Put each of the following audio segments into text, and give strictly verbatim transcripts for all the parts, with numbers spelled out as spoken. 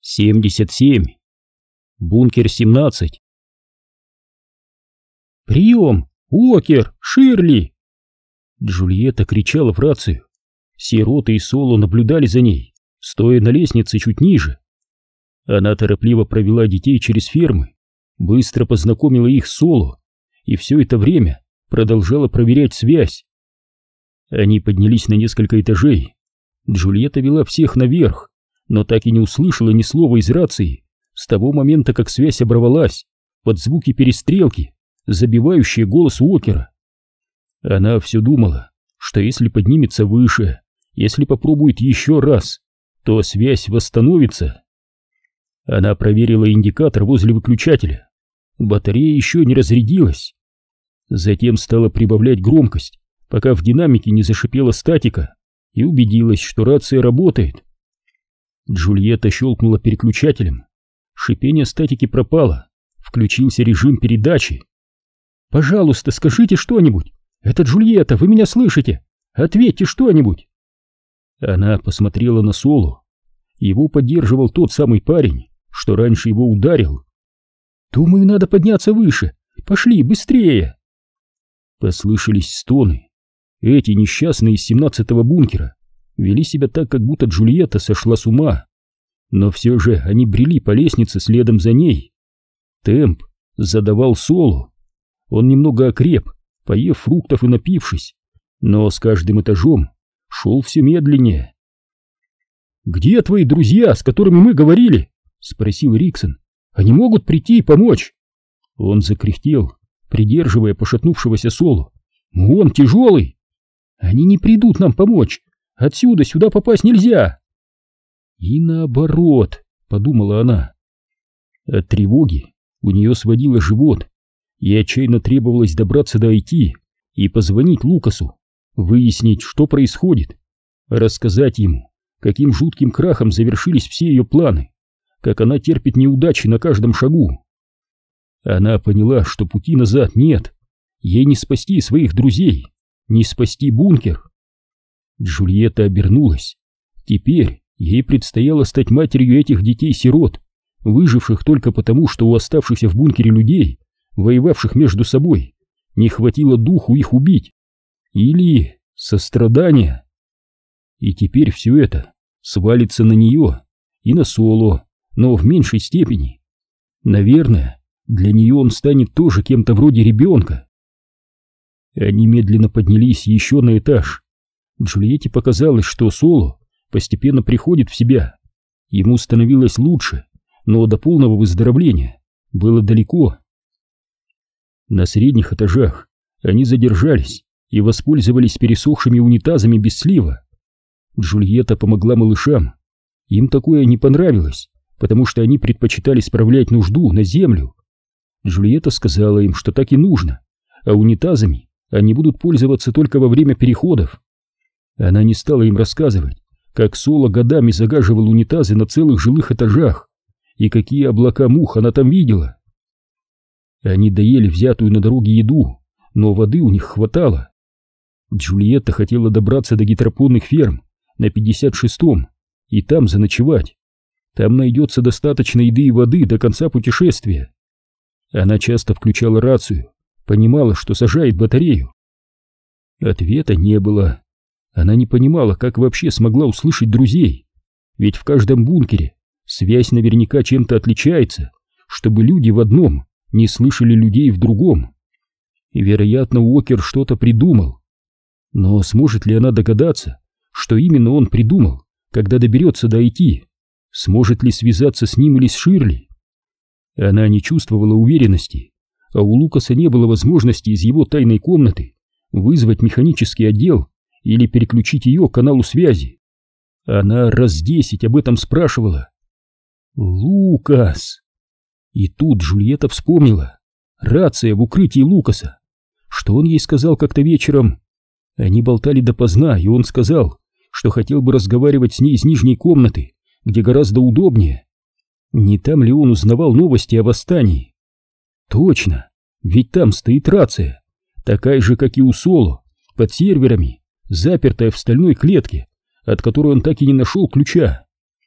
семьдесят семь. Бункер семнадцать. «Прием! Уокер! Ширли!» Джульетта кричала в рацию. Сироты и Соло наблюдали за ней, стоя на лестнице чуть ниже. Она торопливо провела детей через фермы, быстро познакомила их с Соло и все это время продолжала проверять связь. Они поднялись на несколько этажей. Джульетта вела всех наверх, но так и не услышала ни слова из рации с того момента, как связь оборвалась под звуки перестрелки, забивающие голос Уокера. Она все думала, что если поднимется выше, если попробует еще раз, то связь восстановится. Она проверила индикатор возле выключателя. Батарея еще не разрядилась. Затем стала прибавлять громкость, пока в динамике не зашипела статика, и убедилась, что рация работает. Джульетта щелкнула переключателем. Шипение статики пропало. Включился режим передачи. «Пожалуйста, скажите что-нибудь! Это Джульетта, вы меня слышите? Ответьте что-нибудь!» Она посмотрела на Соло. Его поддерживал тот самый парень, что раньше его ударил. «Думаю, надо подняться выше. Пошли, быстрее!» Послышались стоны. Эти несчастные из семнадцатого бункера вели себя так, как будто Джульетта сошла с ума. Но все же они брели по лестнице следом за ней. Темп задавал Соло. Он немного окреп, поев фруктов и напившись, но с каждым этажом шел все медленнее. «Где твои друзья, с которыми мы говорили?» — спросил Риксон. «Они могут прийти и помочь?» Он закряхтел, придерживая пошатнувшегося Соло. «Он тяжелый!» «Они не придут нам помочь! Отсюда сюда попасть нельзя!» «И наоборот», — подумала она. От тревоги у нее сводило живот, и отчаянно требовалось добраться до Айти и позвонить Лукасу, выяснить, что происходит, рассказать ему, каким жутким крахом завершились все ее планы, как она терпит неудачи на каждом шагу. Она поняла, что пути назад нет, ей не спасти своих друзей, не спасти бункер. Джульетта обернулась. Теперь ей предстояло стать матерью этих детей-сирот, выживших только потому, что у оставшихся в бункере людей, воевавших между собой, не хватило духу их убить. Или сострадания. И теперь все это свалится на нее и на Соло, но в меньшей степени. Наверное, для нее он станет тоже кем-то вроде ребенка. Они медленно поднялись еще на этаж. Джульетте показалось, что Соло постепенно приходит в себя. Ему становилось лучше, но до полного выздоровления было далеко. На средних этажах они задержались и воспользовались пересохшими унитазами без слива. Джульетта помогла малышам. Им такое не понравилось, потому что они предпочитали справлять нужду на землю. Джульетта сказала им, что так и нужно, а унитазами они будут пользоваться только во время переходов. Она не стала им рассказывать, как Соло годами загаживал унитазы на целых жилых этажах и какие облака мух она там видела. Они доели взятую на дороге еду, но воды у них хватало. Джульетта хотела добраться до гидропонных ферм на пятьдесят шестом и там заночевать. Там найдется достаточно еды и воды до конца путешествия. Она часто включала рацию, понимала, что сажает батарею. Ответа не было. Она не понимала, как вообще смогла услышать друзей, ведь в каждом бункере связь наверняка чем-то отличается, чтобы люди в одном не слышали людей в другом. И, вероятно, Уокер что-то придумал. Но сможет ли она догадаться, что именно он придумал, когда доберется до Айти? Сможет ли связаться с ним или с Ширли? Она не чувствовала уверенности, а у Лукаса не было возможности из его тайной комнаты вызвать механический отдел или переключить ее к каналу связи. Она раз десять об этом спрашивала. Лукас! И тут Джульетта вспомнила. Рация в укрытии Лукаса. Что он ей сказал как-то вечером? Они болтали допоздна, и он сказал, что хотел бы разговаривать с ней из нижней комнаты, где гораздо удобнее. Не там ли он узнавал новости о восстании? Точно, ведь там стоит рация, такая же, как и у Соло, под серверами, запертая в стальной клетке, от которой он так и не нашел ключа.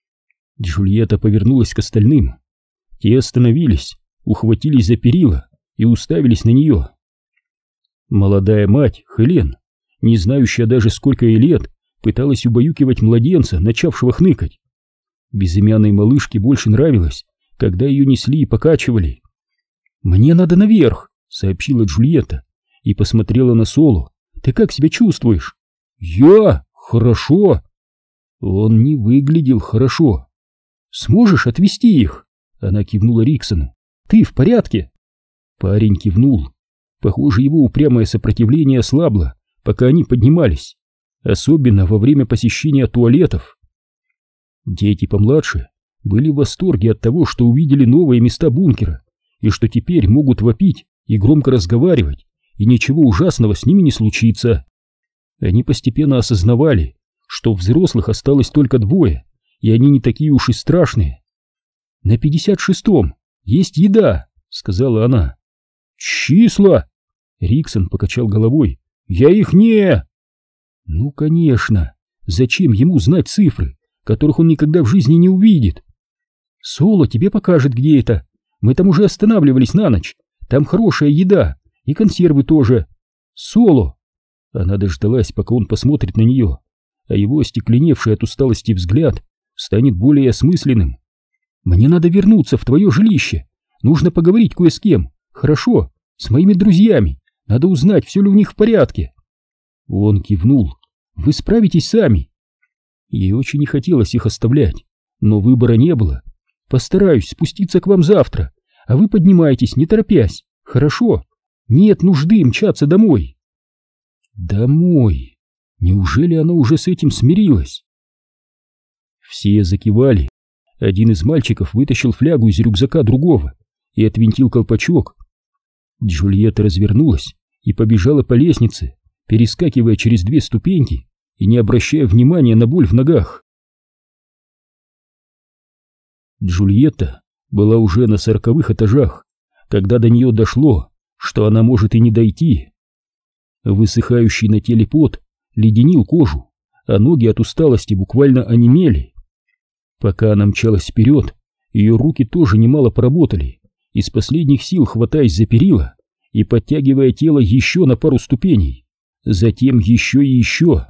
Джульетта повернулась к остальным. Те остановились, ухватились за перила и уставились на нее. Молодая мать, Хелен, не знающая даже сколько ей лет, пыталась убаюкивать младенца, начавшего хныкать. Безымянной малышке больше нравилось, когда ее несли и покачивали. «Мне надо наверх», — сообщила Джульетта и посмотрела на Соло. «Ты как себя чувствуешь?» «Я? Хорошо». Он не выглядел хорошо. «Сможешь отвезти их?» Она кивнула Риксону. «Ты в порядке?» Парень кивнул. Похоже, его упрямое сопротивление ослабло, пока они поднимались, особенно во время посещения туалетов. Дети помладше были в восторге от того, что увидели новые места бункера, и что теперь могут вопить и громко разговаривать, и ничего ужасного с ними не случится. Они постепенно осознавали, что взрослых осталось только двое, и они не такие уж и страшные. «На пятьдесят шестом есть еда», — сказала она. «Числа?» — Риксон покачал головой. «Я их не...» «Ну, конечно, зачем ему знать цифры, которых он никогда в жизни не увидит?» «Соло тебе покажет, где это. Мы там уже останавливались на ночь. Там хорошая еда, и консервы тоже. Соло!» Она дождалась, пока он посмотрит на нее, а его остекленевший от усталости взгляд станет более осмысленным. «Мне надо вернуться в твое жилище. Нужно поговорить кое с кем. Хорошо, с моими друзьями. Надо узнать, все ли у них в порядке». Он кивнул. «Вы справитесь сами». Ей очень не хотелось их оставлять, но выбора не было. «Постараюсь спуститься к вам завтра, а вы поднимайтесь, не торопясь. Хорошо? Нет нужды мчаться домой». Домой? Неужели она уже с этим смирилась? Все закивали. Один из мальчиков вытащил флягу из рюкзака другого и отвинтил колпачок. Джульетта развернулась и побежала по лестнице, перескакивая через две ступеньки и не обращая внимания на боль в ногах. Джульетта была уже на сороковых этажах, когда до нее дошло, что она может и не дойти. Высыхающий на теле пот леденил кожу, а ноги от усталости буквально онемели. Пока она мчалась вперед, ее руки тоже немало поработали, из последних сил хватаясь за перила и подтягивая тело еще на пару ступеней, затем еще и еще.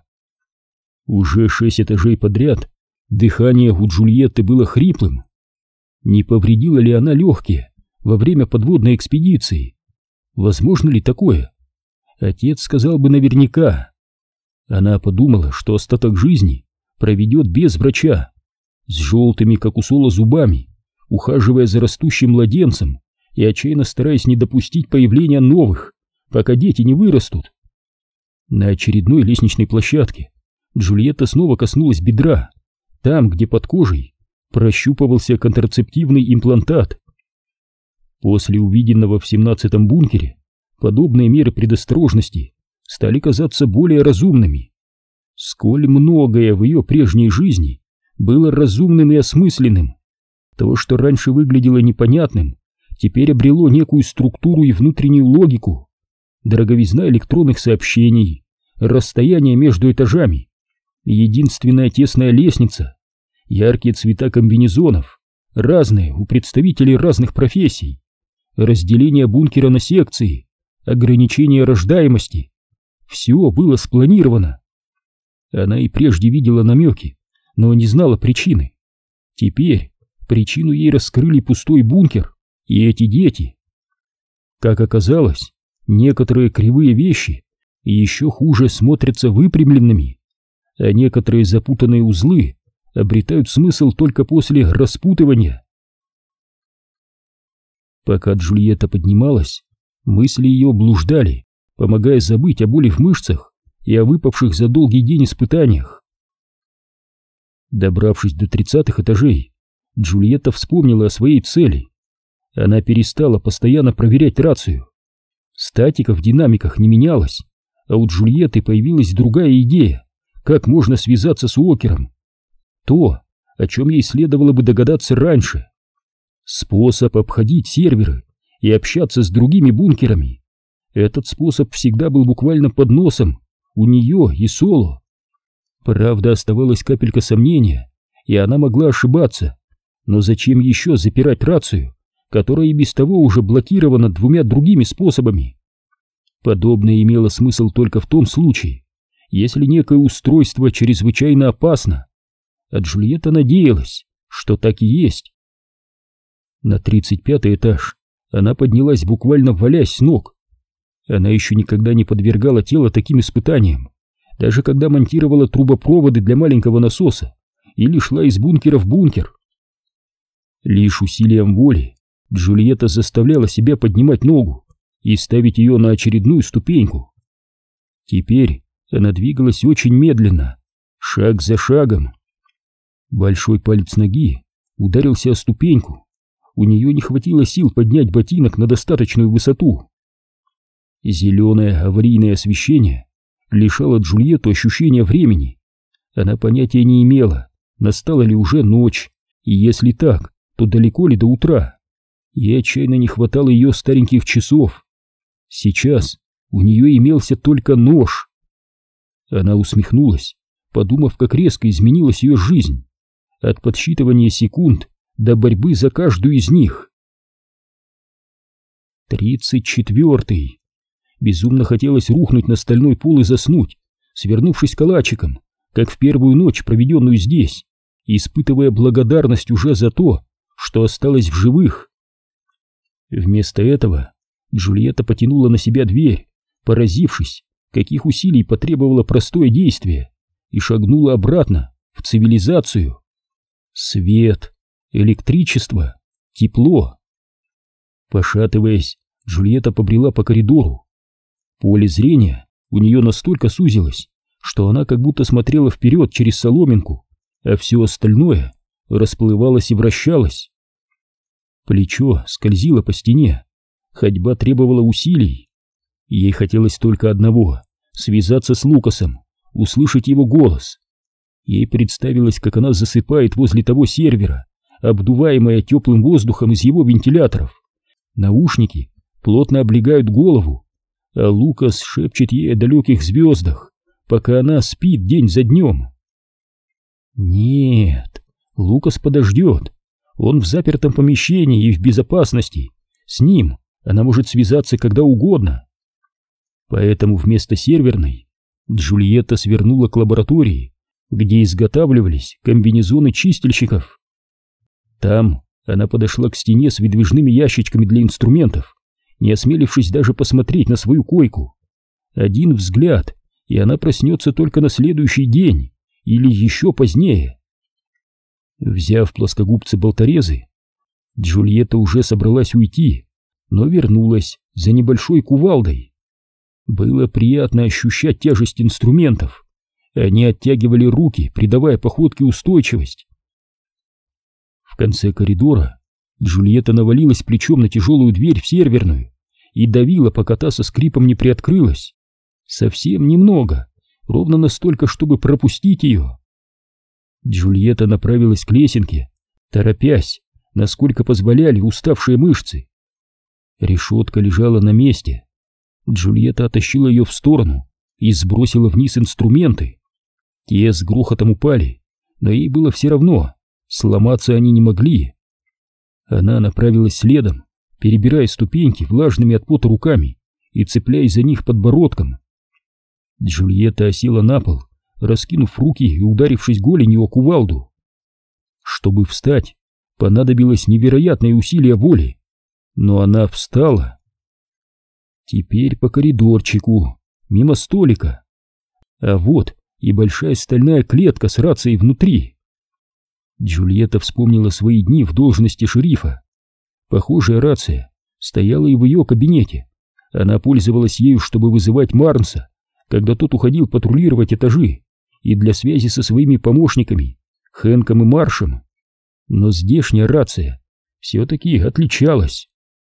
Уже шесть этажей подряд дыхание у Джульетты было хриплым. Не повредила ли она легкие во время подводной экспедиции? Возможно ли такое? Отец сказал бы наверняка. Она подумала, что остаток жизни проведет без врача, с желтыми, как у Соло, зубами, ухаживая за растущим младенцем и отчаянно стараясь не допустить появления новых, пока дети не вырастут. На очередной лестничной площадке Джульетта снова коснулась бедра, там, где под кожей прощупывался контрацептивный имплантат. После увиденного в семнадцатом бункере подобные меры предосторожности стали казаться более разумными. Сколь многое в ее прежней жизни было разумным и осмысленным. То, что раньше выглядело непонятным, теперь обрело некую структуру и внутреннюю логику. Дороговизна электронных сообщений, расстояние между этажами, единственная тесная лестница, яркие цвета комбинезонов, разные у представителей разных профессий, разделение бункера на секции, ограничение рождаемости. Все было спланировано. Она и прежде видела намеки, но не знала причины. Теперь причину ей раскрыли пустой бункер и эти дети. Как оказалось, некоторые кривые вещи еще хуже смотрятся выпрямленными, а некоторые запутанные узлы обретают смысл только после распутывания. Пока Джульетта поднималась, мысли ее блуждали, помогая забыть о боли в мышцах и о выпавших за долгий день испытаниях. Добравшись до тридцатых этажей, Джульетта вспомнила о своей цели. Она перестала постоянно проверять рацию. Статика в динамиках не менялась, а у Джульетты появилась другая идея, как можно связаться с Уокером. То, о чем ей следовало бы догадаться раньше. Способ обходить серверы и общаться с другими бункерами. Этот способ всегда был буквально под носом у нее и Соло. Правда, оставалась капелька сомнения, и она могла ошибаться. Но зачем еще запирать рацию, которая и без того уже блокирована двумя другими способами? Подобное имело смысл только в том случае, если некое устройство чрезвычайно опасно. А Джульетта надеялась, что так и есть. На тридцать пятый этаж она поднялась, буквально валясь с ног. Она еще никогда не подвергала тело таким испытаниям, даже когда монтировала трубопроводы для маленького насоса или шла из бункера в бункер. Лишь усилием воли Джульетта заставляла себя поднимать ногу и ставить ее на очередную ступеньку. Теперь она двигалась очень медленно, шаг за шагом. Большой палец ноги ударился о ступеньку. У нее не хватило сил поднять ботинок на достаточную высоту. Зеленое аварийное освещение лишало Джульетту ощущения времени. Она понятия не имела, настала ли уже ночь, и если так, то далеко ли до утра. Ей отчаянно не хватало ее стареньких часов. Сейчас у нее имелся только нож. Она усмехнулась, подумав, как резко изменилась ее жизнь. От подсчитывания секунд до борьбы за каждую из них. Тридцать четвертый. Безумно хотелось рухнуть на стальной пол и заснуть, свернувшись калачиком, как в первую ночь, проведенную здесь, испытывая благодарность уже за то, что осталась в живых. Вместо этого Джульетта потянула на себя дверь, поразившись, каких усилий потребовало простое действие, и шагнула обратно в цивилизацию. Свет, электричество, тепло. Пошатываясь, Джульетта побрела по коридору. Поле зрения у нее настолько сузилось, что она как будто смотрела вперед через соломинку, а все остальное расплывалось и вращалось. Плечо скользило по стене, ходьба требовала усилий. Ей хотелось только одного — связаться с Лукасом, услышать его голос. Ей представилось, как она засыпает возле того сервера, обдуваемая теплым воздухом из его вентиляторов. Наушники плотно облегают голову, а Лукас шепчет ей о далеких звездах, пока она спит день за днем. Нет, Лукас подождет. Он в запертом помещении и в безопасности. С ним она может связаться когда угодно. Поэтому вместо серверной Джульетта свернула к лаборатории, где изготавливались комбинезоны чистильщиков. Там она подошла к стене с выдвижными ящичками для инструментов, не осмелившись даже посмотреть на свою койку. Один взгляд, и она проснется только на следующий день или еще позднее. Взяв плоскогубцы-болторезы, Джульетта уже собралась уйти, но вернулась за небольшой кувалдой. Было приятно ощущать тяжесть инструментов. Они оттягивали руки, придавая походке устойчивость. В конце коридора Джульетта навалилась плечом на тяжелую дверь в серверную и давила, пока та со скрипом не приоткрылась. Совсем немного, ровно настолько, чтобы пропустить ее. Джульетта направилась к лесенке, торопясь, насколько позволяли уставшие мышцы. Решетка лежала на месте. Джульетта оттащила ее в сторону и сбросила вниз инструменты. Те с грохотом упали, но ей было все равно, сломаться они не могли. Она направилась следом, перебирая ступеньки влажными от пота руками и цепляясь за них подбородком. Джульетта осела на пол, раскинув руки и ударившись голенью о кувалду. Чтобы встать, понадобилось невероятное усилие воли, но она встала. Теперь по коридорчику, мимо столика. А вот и большая стальная клетка с рацией внутри. Джульетта вспомнила свои дни в должности шерифа. Похожая рация стояла и в ее кабинете. Она пользовалась ею, чтобы вызывать Марнса, когда тот уходил патрулировать этажи, и для связи со своими помощниками, Хэнком и Маршем. Но здешняя рация все-таки отличалась.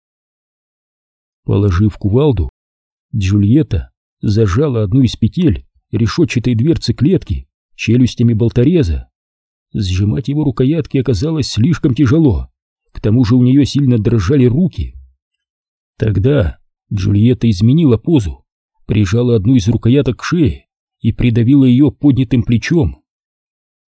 Положив кувалду, Джульетта зажала одну из петель решетчатой дверцы клетки челюстями болтореза. Сжимать его рукоятки оказалось слишком тяжело, к тому же у нее сильно дрожали руки. Тогда Джульетта изменила позу, прижала одну из рукояток к шее и придавила ее поднятым плечом.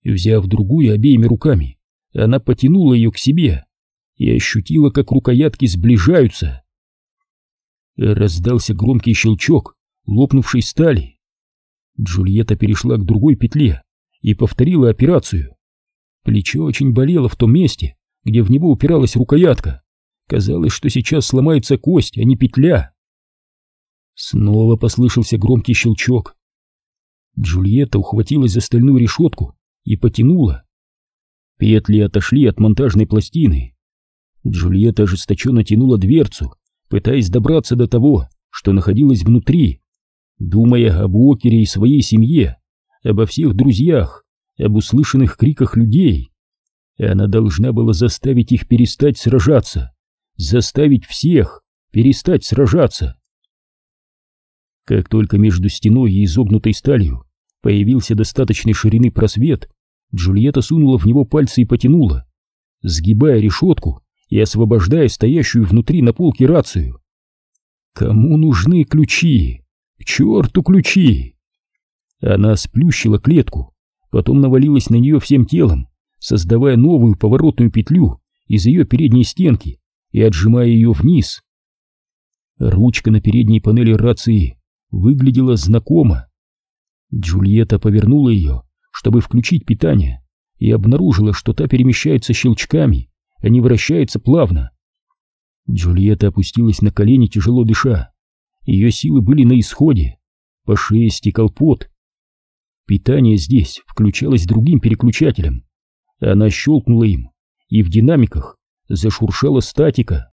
Взяв другую обеими руками, она потянула ее к себе и ощутила, как рукоятки сближаются. Раздался громкий щелчок лопнувшей стали. Джульетта перешла к другой петле и повторила операцию. Плечо очень болело в том месте, где в него упиралась рукоятка. Казалось, что сейчас сломается кость, а не петля. Снова послышался громкий щелчок. Джульетта ухватилась за стальную решетку и потянула. Петли отошли от монтажной пластины. Джульетта ожесточенно тянула дверцу, пытаясь добраться до того, что находилось внутри, думая об Уокере и своей семье, обо всех друзьях, об услышанных криках людей. Она должна была заставить их перестать сражаться, заставить всех перестать сражаться. Как только между стеной и изогнутой сталью появился достаточной ширины просвет, Джульетта сунула в него пальцы и потянула, сгибая решетку и освобождая стоящую внутри на полке рацию. Кому нужны ключи? К черту ключи! Она сплющила клетку, потом навалилась на нее всем телом, создавая новую поворотную петлю из ее передней стенки и отжимая ее вниз. Ручка на передней панели рации выглядела знакомо. Джульетта повернула ее, чтобы включить питание, и обнаружила, что та перемещается щелчками, а не вращается плавно. Джульетта опустилась на колени, тяжело дыша. Ее силы были на исходе, по шее стекал пот. Питание здесь включалось другим переключателем. Она щелкнула им, и в динамиках зашуршала статика.